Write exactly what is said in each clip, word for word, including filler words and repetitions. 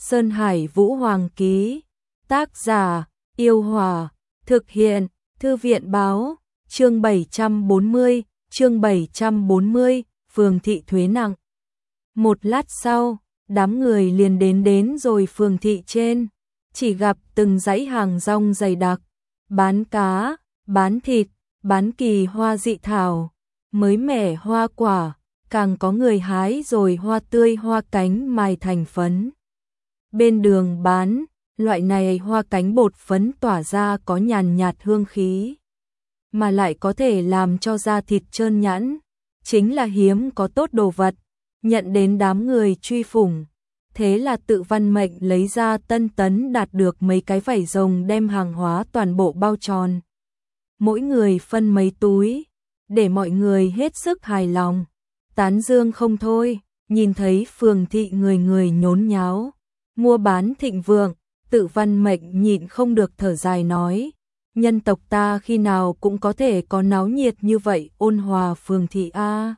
Sơn Hải Vũ Hoàng ký. Tác giả, Yêu Hòa. Thực hiện, Thư viện báo. Chương bảy trăm bốn mươi, chương bảy trăm bốn mươi, phường thị thuế nặng. Một lát sau, đám người liền đến đến rồi phường thị trên, chỉ gặp từng dãy hàng rong dày đặc, bán cá, bán thịt, bán kỳ hoa dị thảo, mới mẻ hoa quả, càng có người hái rồi hoa tươi hoa cánh mài thành phấn. Bên đường bán, loại này hoa cánh bột phấn tỏa ra có nhàn nhạt hương khí, mà lại có thể làm cho da thịt trơn nhẵn, chính là hiếm có tốt đồ vật, nhận đến đám người truy phủng. Thế là Tự Văn Mệnh lấy ra tân tấn đạt được mấy cái vảy rồng đem hàng hóa toàn bộ bao tròn. Mỗi người phân mấy túi, để mọi người hết sức hài lòng, tán dương không thôi, nhìn thấy phường thị người người nhốn nháo, mua bán thịnh vượng, Tự Văn Mệnh nhịn không được thở dài nói, nhân tộc ta khi nào cũng có thể có náo nhiệt như vậy ôn hòa phường thị a.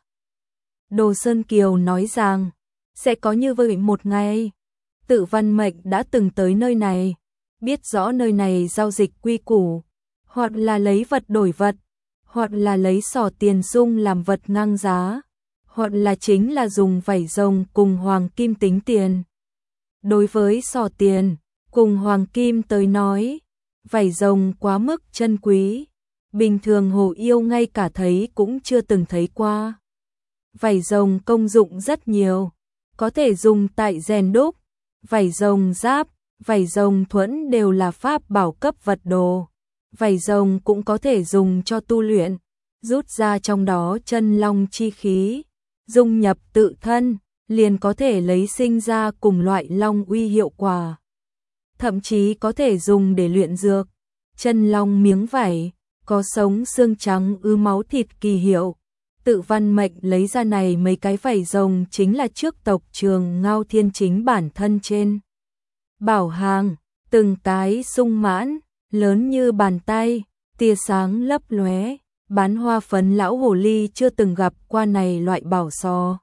Đồ Sơn Kiều nói rằng, sẽ có như vậy một ngày. Tự Văn Mệnh đã từng tới nơi này, biết rõ nơi này giao dịch quy củ, hoặc là lấy vật đổi vật, hoặc là lấy sò tiền dung làm vật ngang giá, hoặc là chính là dùng vảy rồng cùng hoàng kim tính tiền. Đối với sò tiền cùng hoàng kim tới nói, vảy rồng quá mức chân quý, bình thường hồ yêu ngay cả thấy cũng chưa từng thấy qua. Vảy rồng công dụng rất nhiều, có thể dùng tại rèn đúc, vảy rồng giáp, vảy rồng thuẫn đều là pháp bảo cấp vật đồ. Vảy rồng cũng có thể dùng cho tu luyện, rút ra trong đó chân long chi khí, dung nhập tự thân, liền có thể lấy sinh ra cùng loại long uy hiệu quả. Thậm chí có thể dùng để luyện dược, chân long miếng vảy, có sống xương trắng ứ máu thịt kỳ hiệu. Tự Văn Mệnh lấy ra này mấy cái vảy rồng chính là trước tộc Trường Ngao Thiên chính bản thân trên. Bảo hàng, từng cái sung mãn, lớn như bàn tay, tia sáng lấp lóe, bán hoa phấn lão hồ ly chưa từng gặp qua này loại bảo sò.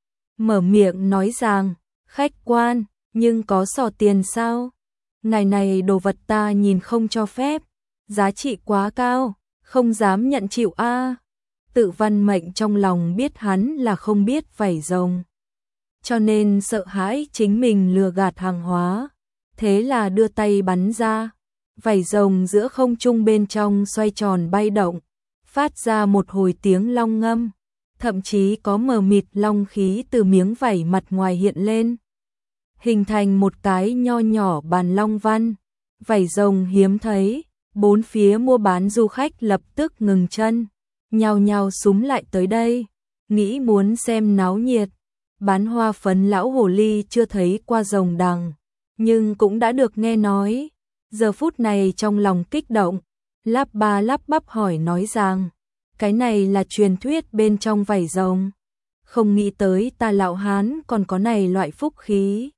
Mở miệng nói rằng, khách quan, nhưng có sò tiền sao? Ngày này đồ vật ta nhìn không cho phép, giá trị quá cao, không dám nhận chịu a. Tự Văn Mệnh trong lòng biết hắn là không biết vảy rồng, cho nên sợ hãi chính mình lừa gạt hàng hóa, thế là đưa tay bắn ra, vảy rồng giữa không trung bên trong xoay tròn bay động, phát ra một hồi tiếng long ngâm, thậm chí có mờ mịt long khí từ miếng vảy mặt ngoài hiện lên, hình thành một cái nho nhỏ bàn long văn. Vảy rồng hiếm thấy, bốn phía mua bán du khách lập tức ngừng chân, nhao nhao súm lại tới đây, nghĩ muốn xem náo nhiệt. Bán hoa phấn lão hồ ly chưa thấy qua rồng đằng, nhưng cũng đã được nghe nói, giờ phút này trong lòng kích động, lắp ba lắp bắp hỏi nói rằng, cái này là truyền thuyết bên trong vảy rồng, không nghĩ tới ta lão hán còn có này loại phúc khí.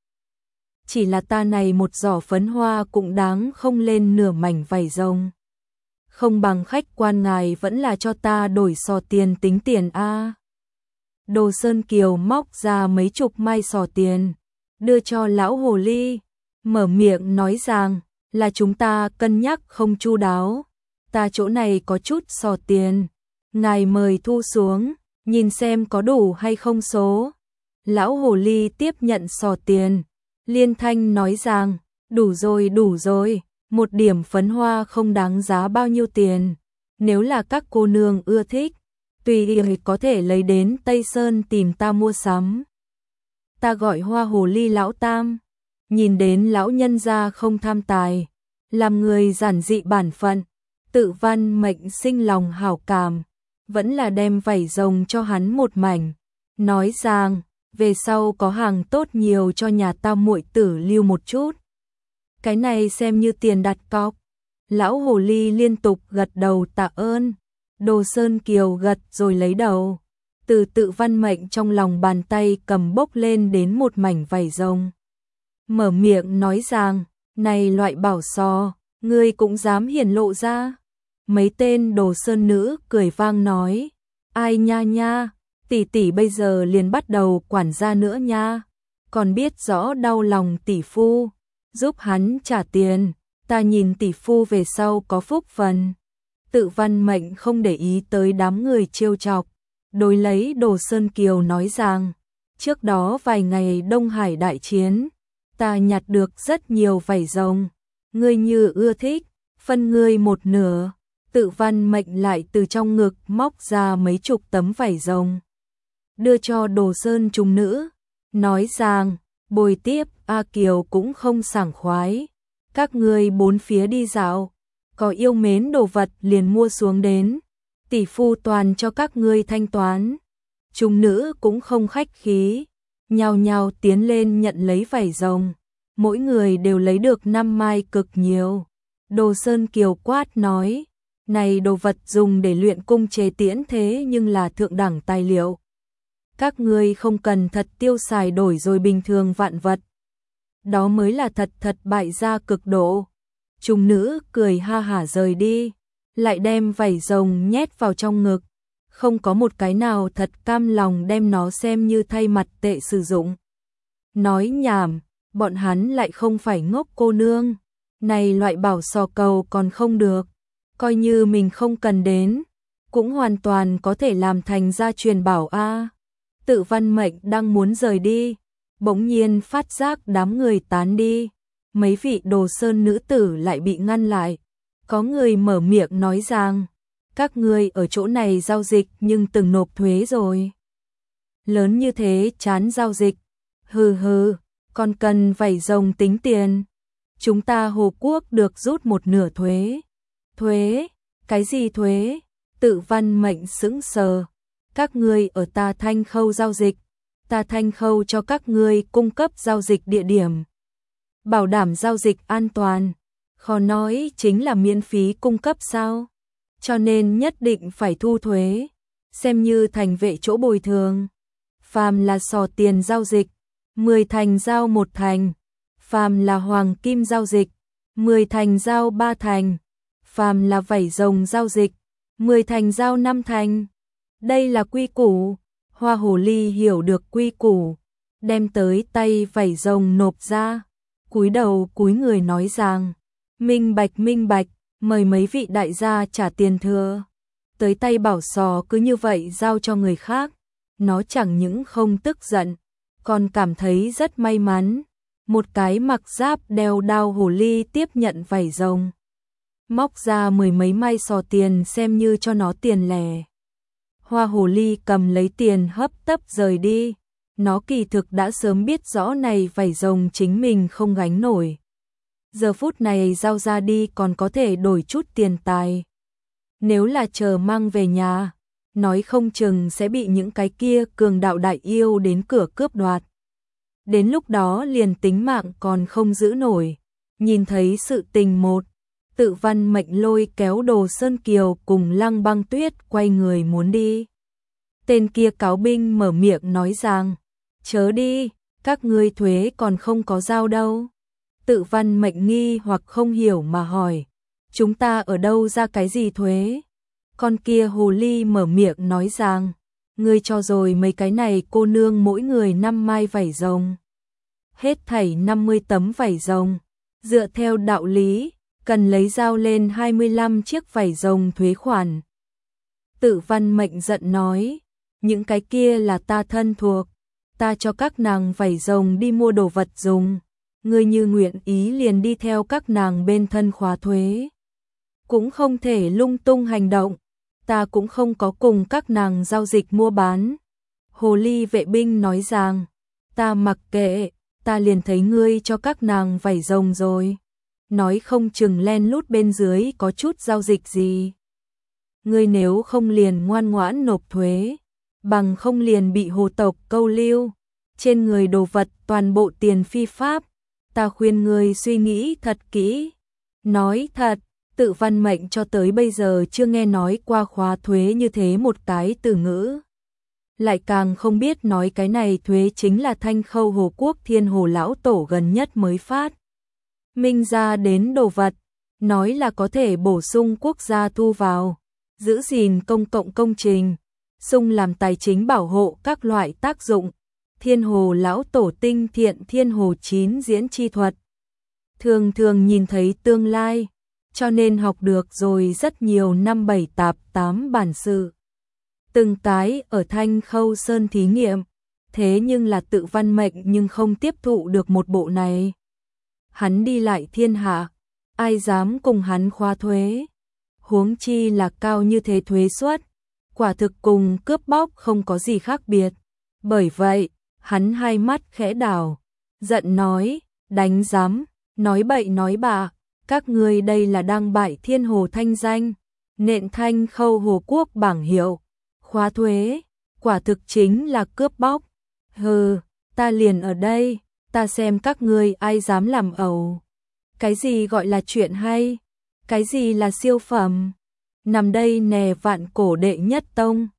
Chỉ là ta này một giỏ phấn hoa cũng đáng không lên nửa mảnh vảy rồng. Không bằng khách quan ngài vẫn là cho ta đổi sò tiền tính tiền a. Đồ Sơn Kiều móc ra mấy chục mai sò tiền, đưa cho lão hồ ly, mở miệng nói rằng, là chúng ta cân nhắc không chu đáo, ta chỗ này có chút sò tiền, ngài mời thu xuống, nhìn xem có đủ hay không số. Lão hồ ly tiếp nhận sò tiền, liên thanh nói rằng, đủ rồi đủ rồi, một điểm phấn hoa không đáng giá bao nhiêu tiền, nếu là các cô nương ưa thích, tùy ý có thể lấy đến Tây Sơn tìm ta mua sắm. Ta gọi hoa hồ ly lão tam, nhìn đến lão nhân gia không tham tài, làm người giản dị bản phận, Tự Văn Mệnh sinh lòng hảo cảm, vẫn là đem vảy rồng cho hắn một mảnh, nói rằng, về sau có hàng tốt nhiều cho nhà ta muội tử lưu một chút. Cái này xem như tiền đặt cọc. Lão hồ ly liên tục gật đầu tạ ơn. Đồ Sơn Kiều gật rồi lấy đầu, từ Tự Văn Mệnh trong lòng bàn tay cầm bốc lên đến một mảnh vảy rồng, mở miệng nói rằng, này loại bảo sò, ngươi cũng dám hiển lộ ra. Mấy tên Đồ Sơn nữ cười vang nói, ai nha nha, tỷ tỷ bây giờ liền bắt đầu quản gia nữa nha. còn biết rõ đau lòng tỷ phu, giúp hắn trả tiền, ta nhìn tỷ phu về sau có phúc phần. Tự Văn Mệnh không để ý tới đám người trêu chọc, đối lấy Đồ Sơn Kiều nói rằng, trước đó vài ngày Đông Hải đại chiến, ta nhặt được rất nhiều vảy rồng, ngươi như ưa thích, phân ngươi một nửa. Tự Văn Mệnh lại từ trong ngực móc ra mấy chục tấm vảy rồng, đưa cho Đồ Sơn Trùng Nữ, nói rằng, bồi tiếp A Kiều cũng không sảng khoái, các ngươi bốn phía đi dạo, có yêu mến đồ vật liền mua xuống đến, tỷ phu toàn cho các ngươi thanh toán. Trùng Nữ cũng không khách khí, nhao nhao tiến lên nhận lấy vảy rồng, mỗi người đều lấy được năm mai cực nhiều. Đồ Sơn Kiều quát nói, này đồ vật dùng để luyện cung chế tiễn thế nhưng là thượng đẳng tài liệu. Các ngươi không cần thật tiêu xài đổi rồi bình thường vạn vật. Đó mới là thật thật bại gia cực độ. Trùng Nữ cười ha hả rời đi, lại đem vảy rồng nhét vào trong ngực. Không có một cái nào thật cam lòng đem nó xem như thay mặt tệ sử dụng. Nói nhảm, bọn hắn lại không phải ngốc cô nương. Này loại bảo sò cầu còn không được. Coi như mình không cần đến, cũng hoàn toàn có thể làm thành gia truyền bảo a. Tự Văn Mệnh đang muốn rời đi, bỗng nhiên phát giác đám người tán đi, mấy vị Đồ Sơn nữ tử lại bị ngăn lại. Có người mở miệng nói rằng, các ngươi ở chỗ này giao dịch nhưng từng nộp thuế rồi. Lớn như thế chán giao dịch, hừ hừ, còn cần vảy rồng tính tiền. Chúng ta Hồ Quốc được rút một nửa thuế. Thuế? Cái gì thuế? Tự Văn Mệnh sững sờ. Các ngươi ở ta Thanh Khâu giao dịch, ta Thanh Khâu cho các ngươi cung cấp giao dịch địa điểm, bảo đảm giao dịch an toàn, khó nói chính là miễn phí cung cấp sao? Cho nên nhất định phải thu thuế, xem như thành vệ chỗ bồi thường. Phàm là sò tiền giao dịch, mười thành giao một thành, phàm là hoàng kim giao dịch, mười thành giao ba thành, phàm là vảy rồng giao dịch, mười thành giao năm thành. Đây là quy củ. Hoa Hồ Ly hiểu được quy củ, đem tới tay vảy rồng nộp ra, cúi đầu cúi người nói rằng, minh bạch minh bạch, mời mấy vị đại gia trả tiền thừa. Tới tay bảo sò cứ như vậy giao cho người khác, nó chẳng những không tức giận, còn cảm thấy rất may mắn. Một cái mặc giáp đeo đao hồ ly tiếp nhận vảy rồng, móc ra mười mấy mai sò tiền xem như cho nó tiền lẻ. Hoa Hồ Ly cầm lấy tiền hấp tấp rời đi, nó kỳ thực đã sớm biết rõ này vảy rồng chính mình không gánh nổi. Giờ phút này giao ra đi còn có thể đổi chút tiền tài. Nếu là chờ mang về nhà, nói không chừng sẽ bị những cái kia cường đạo đại yêu đến cửa cướp đoạt. Đến lúc đó liền tính mạng còn không giữ nổi. Nhìn thấy sự tình một, Tự Văn Mệnh lôi kéo Đồ Sơn Kiều cùng Lăng Băng Tuyết quay người muốn đi. Tên kia cáo binh mở miệng nói rằng, chớ đi, các ngươi thuế còn không có giao đâu. Tự Văn Mệnh nghi hoặc không hiểu mà hỏi, chúng ta ở đâu ra cái gì thuế? Con kia hồ ly mở miệng nói rằng, ngươi cho rồi mấy cái này cô nương mỗi người năm mai vảy rồng. Hết thảy năm mươi tấm vảy rồng, dựa theo đạo lý, cần lấy giao lên hai mươi lăm chiếc vảy rồng thuế khoản. Tự Văn Mệnh giận nói, những cái kia là ta thân thuộc, ta cho các nàng vảy rồng đi mua đồ vật dùng, ngươi như nguyện ý liền đi theo các nàng bên thân khóa thuế. Cũng không thể lung tung hành động, ta cũng không có cùng các nàng giao dịch mua bán. Hồ ly vệ binh nói rằng, ta mặc kệ, ta liền thấy ngươi cho các nàng vảy rồng rồi. Nói không chừng len lút bên dưới có chút giao dịch gì. Ngươi nếu không liền ngoan ngoãn nộp thuế, bằng không liền bị hồ tộc câu lưu, trên người đồ vật toàn bộ tiền phi pháp, ta khuyên ngươi suy nghĩ thật kỹ. Nói thật, Tự Văn Mệnh cho tới bây giờ chưa nghe nói qua khóa thuế như thế một cái từ ngữ. Lại càng không biết nói cái này thuế chính là Thanh Khâu Hồ Quốc Thiên Hồ Lão Tổ gần nhất mới phát minh ra đến đồ vật, nói là có thể bổ sung quốc gia thu vào, giữ gìn công cộng công trình, sung làm tài chính bảo hộ các loại tác dụng, Thiên Hồ lão tổ tinh thiện Thiên Hồ chín diễn chi thuật. Thường thường nhìn thấy tương lai, cho nên học được rồi rất nhiều năm bảy tạp tám bản sự. Từng cái ở Thanh Khâu Sơn thí nghiệm, thế nhưng là tự văn mệnh nhưng không tiếp thụ được một bộ này. Hắn đi lại thiên hạ, ai dám cùng hắn khoa thuế, huống chi là cao như thế thuế suất, quả thực cùng cướp bóc không có gì khác biệt. Bởi vậy, hắn hai mắt khẽ đảo, giận nói, đánh giám, nói bậy nói bạ, các ngươi đây là đang bại Thiên Hồ thanh danh, nện Thanh Khâu Hồ quốc bảng hiệu, khóa thuế, quả thực chính là cướp bóc. Hừ, ta liền ở đây, ta xem các ngươi ai dám làm ẩu. Cái gì gọi là chuyện hay? Cái gì là siêu phẩm? Nằm đây nè vạn cổ đệ nhất tông.